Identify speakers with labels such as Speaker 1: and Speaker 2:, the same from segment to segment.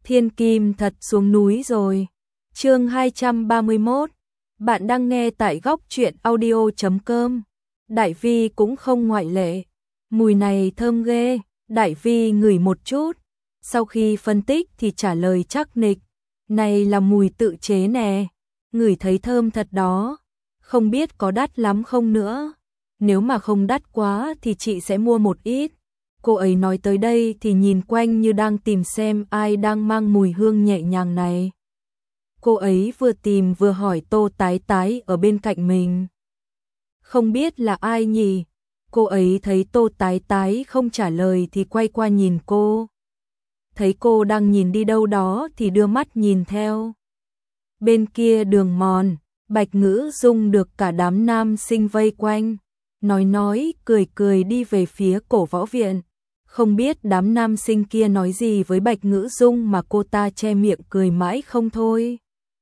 Speaker 1: Thiên Kim thật xuống núi rồi. Chương 231. Bạn đang nghe tại góc truyện audio.com. Đại Vi cũng không ngoại lệ. Mùi này thơm ghê. Đại Vi ngửi một chút. Sau khi phân tích thì trả lời chắc nịch. Này là mùi tự chế nè. Ngửi thấy thơm thật đó. Không biết có đắt lắm không nữa. Nếu mà không đắt quá thì chị sẽ mua một ít. Cô ấy nói tới đây thì nhìn quanh như đang tìm xem ai đang mang mùi hương nhẹ nhàng này. Cô ấy vừa tìm vừa hỏi Tô Tái Tái ở bên cạnh mình. Không biết là ai nhỉ? Cô ấy thấy Tô Tái Tái không trả lời thì quay qua nhìn cô. Thấy cô đang nhìn đi đâu đó thì đưa mắt nhìn theo. Bên kia đường mòn, Bạch Ngữ Dung được cả đám nam sinh vây quanh. Nói cười đi về phía cổ võ viện. Không biết đám nam sinh kia nói gì với Bạch Ngữ Dung mà cô ta che miệng cười mãi không thôi.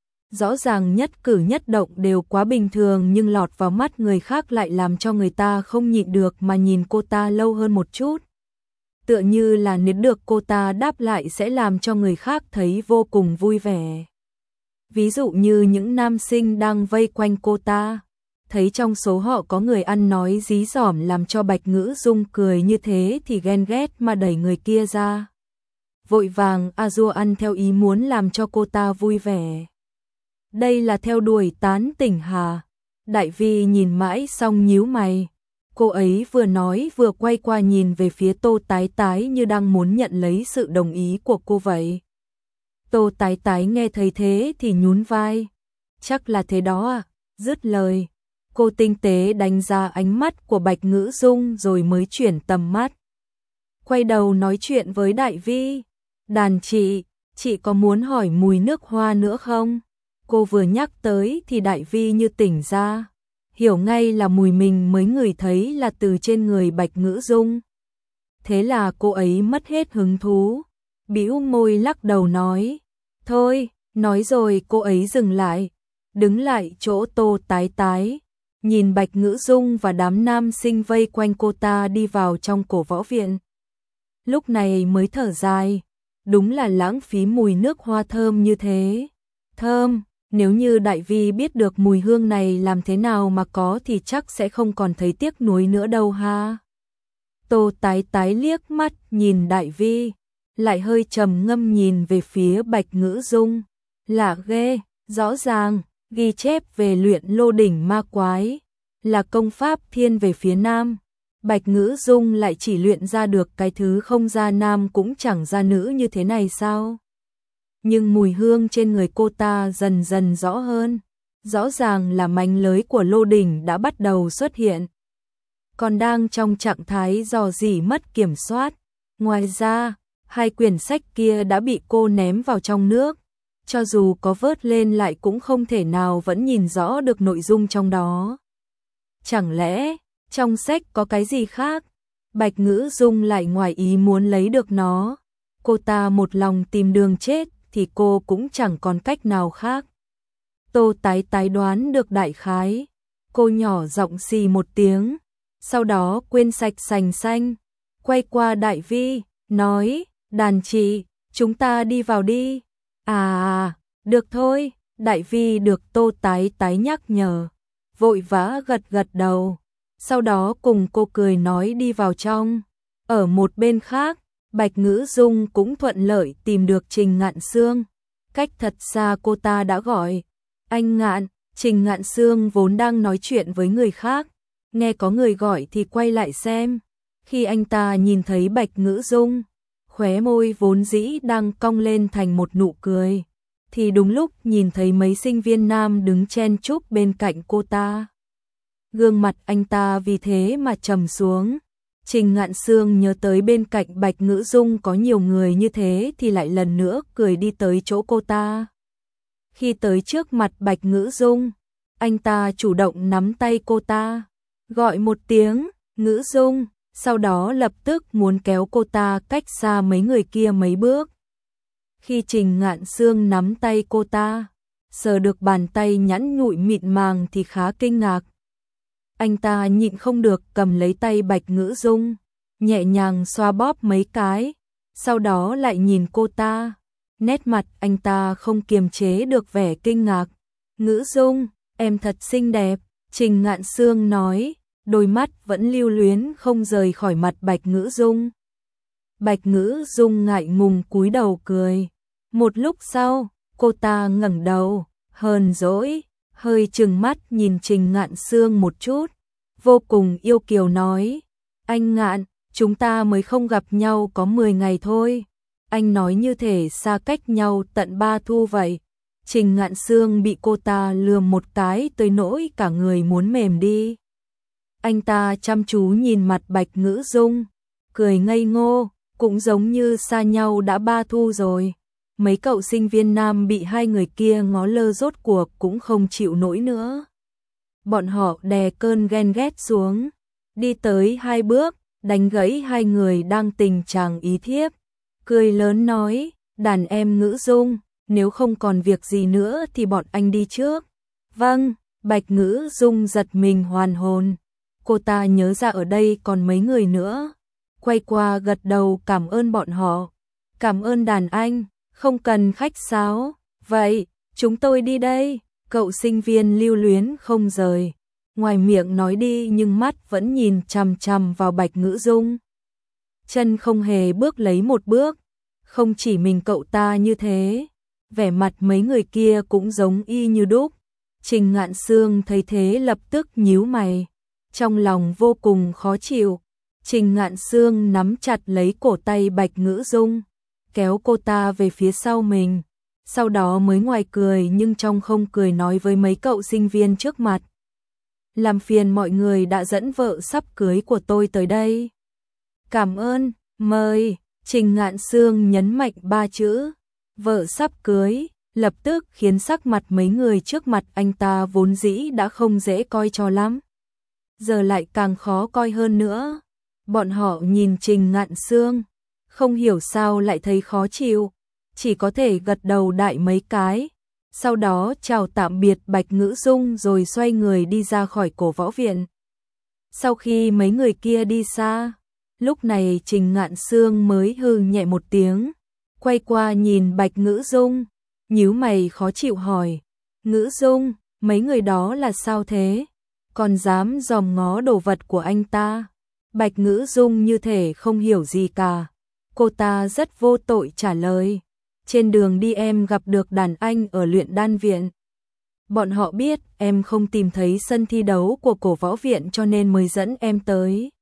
Speaker 1: Rõ ràng nhất cử nhất động đều quá bình thường nhưng lọt vào mắt người khác lại làm cho người ta không nhịn được mà nhìn cô ta lâu hơn một chút. Tựa như là nếu được cô ta đáp lại sẽ làm cho người khác thấy vô cùng vui vẻ. Ví dụ như những nam sinh đang vây quanh cô ta. Thấy trong số họ có người ăn nói dí dỏm làm cho Bạch Ngữ Dung cười như thế thì ghen ghét mà đẩy người kia ra. Vội vàng a-dua ăn theo ý muốn làm cho cô ta vui vẻ. Đây là theo đuổi tán tỉnh hà. Đại Vi nhìn mãi xong nhíu mày. Cô ấy vừa nói vừa quay qua nhìn về phía Tô Tái Tái như đang muốn nhận lấy sự đồng ý của cô vậy. Tô Tái Tái nghe thấy thế thì nhún vai. Chắc là thế đó à? Dứt lời. Cô tinh tế đánh giá ánh mắt của Bạch Ngữ Dung rồi mới chuyển tầm mắt. Quay đầu nói chuyện với Đại Vi. Đàn chị có muốn hỏi mùi nước hoa nữa không? Cô vừa nhắc tới thì Đại Vi như tỉnh ra. Hiểu ngay là mùi mình mới ngửi thấy là từ trên người Bạch Ngữ Dung. Thế là cô ấy mất hết hứng thú. Bĩu môi lắc đầu nói. Thôi, nói rồi cô ấy dừng lại. Đứng lại chỗ Tô Tái Tái. Nhìn Bạch Ngữ Dung và đám nam sinh vây quanh cô ta đi vào trong cổ võ viện. Lúc này mới thở dài. Đúng là lãng phí mùi nước hoa thơm như thế. Thơm, nếu như Đại Vi biết được mùi hương này làm thế nào mà có thì chắc sẽ không còn thấy tiếc nuối nữa đâu ha. Tô Tái Tái liếc mắt nhìn Đại Vi. Lại hơi trầm ngâm nhìn về phía Bạch Ngữ Dung. Lạ ghê, rõ ràng. Ghi chép về luyện lô đỉnh ma quái, là công pháp thiên về phía nam. Bạch Ngữ Dung lại chỉ luyện ra được cái thứ không ra nam cũng chẳng ra nữ như thế này sao? Nhưng mùi hương trên người cô ta dần dần rõ hơn. Rõ ràng là mánh lới của lô đỉnh đã bắt đầu xuất hiện. Còn đang trong trạng thái dò dỉ mất kiểm soát. Ngoài ra, hai quyển sách kia đã bị cô ném vào trong nước. Cho dù có vớt lên lại cũng không thể nào vẫn nhìn rõ được nội dung trong đó. Chẳng lẽ, trong sách có cái gì khác? Bạch Ngữ Dung lại ngoài ý muốn lấy được nó. Cô ta một lòng tìm đường chết thì cô cũng chẳng còn cách nào khác. Tô Tái Tái đoán được đại khái. Cô nhỏ giọng xì một tiếng. Sau đó quên sạch sành xanh. Quay qua Đại Vi, nói, đàn chị, chúng ta đi vào đi. À, được thôi, Đại Vi được Tô Tái Tái nhắc nhở, vội vã gật đầu, sau đó cùng cô cười nói đi vào trong. Ở một bên khác, Bạch Ngữ Dung cũng thuận lợi tìm được Trình Ngạn Sương. Cách thật xa cô ta đã gọi, anh Ngạn. Trình Ngạn Sương vốn đang nói chuyện với người khác, nghe có người gọi thì quay lại xem. Khi anh ta nhìn thấy Bạch Ngữ Dung, khóe môi vốn dĩ đang cong lên thành một nụ cười, thì đúng lúc nhìn thấy mấy sinh viên nam đứng chen chúc bên cạnh cô ta. Gương mặt anh ta vì thế mà trầm xuống. Trình Ngạn Sương nhớ tới bên cạnh Bạch Ngữ Dung có nhiều người như thế thì lại lần nữa cười đi tới chỗ cô ta. Khi tới trước mặt Bạch Ngữ Dung, anh ta chủ động nắm tay cô ta, gọi một tiếng, Ngữ Dung. Sau đó lập tức muốn kéo cô ta cách xa mấy người kia mấy bước. Khi Trình Ngạn Sương nắm tay cô ta, sờ được bàn tay nhẵn nhụi mịn màng thì khá kinh ngạc. Anh ta nhịn không được cầm lấy tay Bạch Ngữ Dung, nhẹ nhàng xoa bóp mấy cái, sau đó lại nhìn cô ta, Nét mặt anh ta không kiềm chế được vẻ kinh ngạc. Ngữ Dung, em thật xinh đẹp, Trình Ngạn Sương nói, đôi mắt vẫn lưu luyến không rời khỏi mặt Bạch Ngữ Dung. Bạch Ngữ Dung ngại ngùng cúi đầu cười. Một lúc sau, cô ta ngẩng đầu, hờn dỗi, hơi trừng mắt nhìn Trình Ngạn Sương một chút, vô cùng yêu kiều nói, anh Ngạn, chúng ta mới không gặp nhau có 10 ngày thôi. Anh nói như thể xa cách nhau tận 3 thu vậy. Trình Ngạn Sương bị cô ta lườm một cái tới nỗi cả người muốn mềm đi. Anh ta chăm chú nhìn mặt Bạch Ngữ Dung, cười ngây ngô, cũng giống như xa nhau đã 3 thu rồi. Mấy cậu sinh viên nam bị hai người kia ngó lơ rốt cuộc cũng không chịu nổi nữa. Bọn họ đè cơn ghen ghét xuống, đi tới 2 bước, đánh gãy hai người đang tình trạng ý thiếp. Cười lớn nói, đàn em Ngữ Dung, nếu không còn việc gì nữa thì bọn anh đi trước. Vâng, Bạch Ngữ Dung giật mình hoàn hồn. Cô ta nhớ ra ở đây còn mấy người nữa. Quay qua gật đầu cảm ơn bọn họ. Cảm ơn đàn anh, không cần khách sáo. Vậy, chúng tôi đi đây. Cậu sinh viên lưu luyến không rời. Ngoài miệng nói đi nhưng mắt vẫn nhìn chằm chằm vào Bạch Ngữ Dung. Chân không hề bước lấy một bước. Không chỉ mình cậu ta như thế, vẻ mặt mấy người kia cũng giống y như đúc. Trình Ngạn Sương thấy thế lập tức nhíu mày, trong lòng vô cùng khó chịu. Trình Ngạn Sương nắm chặt lấy cổ tay Bạch Ngữ Dung, kéo cô ta về phía sau mình, sau đó mới ngoài cười nhưng trong không cười nói với mấy cậu sinh viên trước mặt. Làm phiền mọi người đã dẫn vợ sắp cưới của tôi tới đây. Cảm ơn, mời. Trình Ngạn Sương nhấn mạnh 3 chữ, vợ sắp cưới, lập tức khiến sắc mặt mấy người trước mặt anh ta vốn dĩ đã không dễ coi cho lắm. Giờ lại càng khó coi hơn nữa. Bọn họ nhìn Trình Ngạn Sương, không hiểu sao lại thấy khó chịu, chỉ có thể gật đầu đại mấy cái, sau đó chào tạm biệt Bạch Ngữ Dung rồi xoay người đi ra khỏi cổ võ viện. Sau khi mấy người kia đi xa, lúc này Trình Ngạn Sương mới hừ nhẹ một tiếng, quay qua nhìn Bạch Ngữ Dung, nhíu mày khó chịu hỏi, Ngữ Dung, mấy người đó là sao thế? Còn dám dòm ngó đồ vật của anh ta? Bạch Ngữ Dung như thể không hiểu gì cả. Cô ta rất vô tội trả lời, trên đường đi em gặp được đàn anh ở luyện đan viện. Bọn họ biết em không tìm thấy sân thi đấu của cổ võ viện cho nên mới dẫn em tới.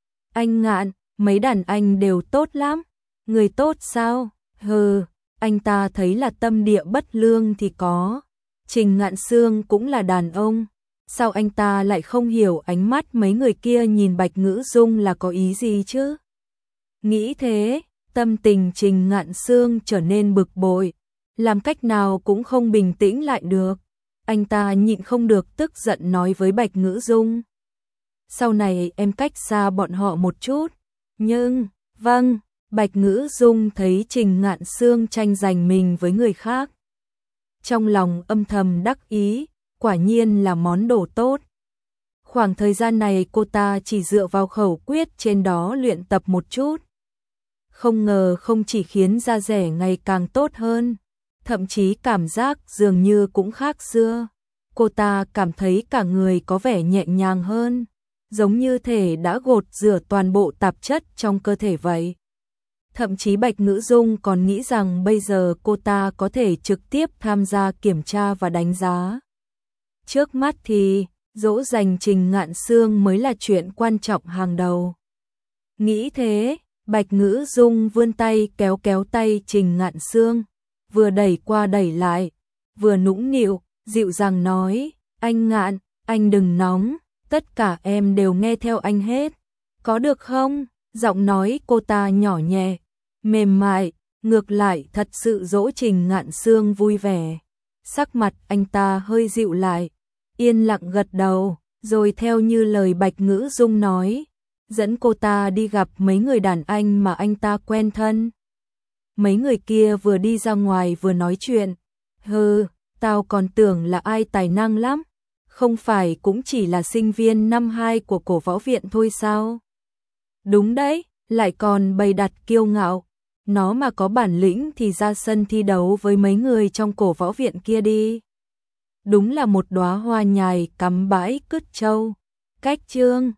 Speaker 1: Anh Ngạn, mấy đàn anh đều tốt lắm. Người tốt sao? Hừ, anh ta thấy là tâm địa bất lương thì có. Trình Ngạn Sương cũng là đàn ông. Sao anh ta lại không hiểu ánh mắt mấy người kia nhìn Bạch Ngữ Dung là có ý gì chứ? Nghĩ thế, tâm tình Trình Ngạn Sương trở nên bực bội, làm cách nào cũng không bình tĩnh lại được. Anh ta nhịn không được tức giận nói với Bạch Ngữ Dung. Sau này em cách xa bọn họ một chút. Nhưng, vâng, Bạch Ngữ Dung thấy Trình Ngạn Sương tranh giành mình với người khác. Trong lòng âm thầm đắc ý, quả nhiên là món đồ tốt. Khoảng thời gian này cô ta chỉ dựa vào khẩu quyết trên đó luyện tập một chút. Không ngờ không chỉ khiến da dẻ ngày càng tốt hơn, thậm chí cảm giác dường như cũng khác xưa. Cô ta cảm thấy cả người có vẻ nhẹ nhàng hơn, giống như thể đã gột rửa toàn bộ tạp chất trong cơ thể vậy. Thậm chí Bạch Ngữ Dung còn nghĩ rằng bây giờ cô ta có thể trực tiếp tham gia kiểm tra và đánh giá. Trước mắt thì, dỗ dành Trình Ngạn Sương mới là chuyện quan trọng hàng đầu. Nghĩ thế, Bạch Ngữ Dung vươn tay kéo kéo tay Trình Ngạn Sương, vừa đẩy qua đẩy lại, vừa nũng nịu, dịu dàng nói, anh Ngạn, anh đừng nóng, tất cả em đều nghe theo anh hết. Có được không? Giọng nói cô ta nhỏ nhẹ, mềm mại, ngược lại thật sự dỗ Trình Ngạn Sương vui vẻ. Sắc mặt anh ta hơi dịu lại, yên lặng gật đầu, rồi theo như lời Bạch Ngữ Dung nói, dẫn cô ta đi gặp mấy người đàn anh mà anh ta quen thân. Mấy người kia vừa đi ra ngoài vừa nói chuyện. Hừ, tao còn tưởng là ai tài năng lắm, không phải cũng chỉ là sinh viên năm 2 của cổ võ viện thôi sao? Đúng đấy, lại còn bày đặt kiêu ngạo. Nó mà có bản lĩnh thì ra sân thi đấu với mấy người trong cổ võ viện kia đi. Đúng là một đóa hoa nhài cắm bãi cứt trâu. Cách chương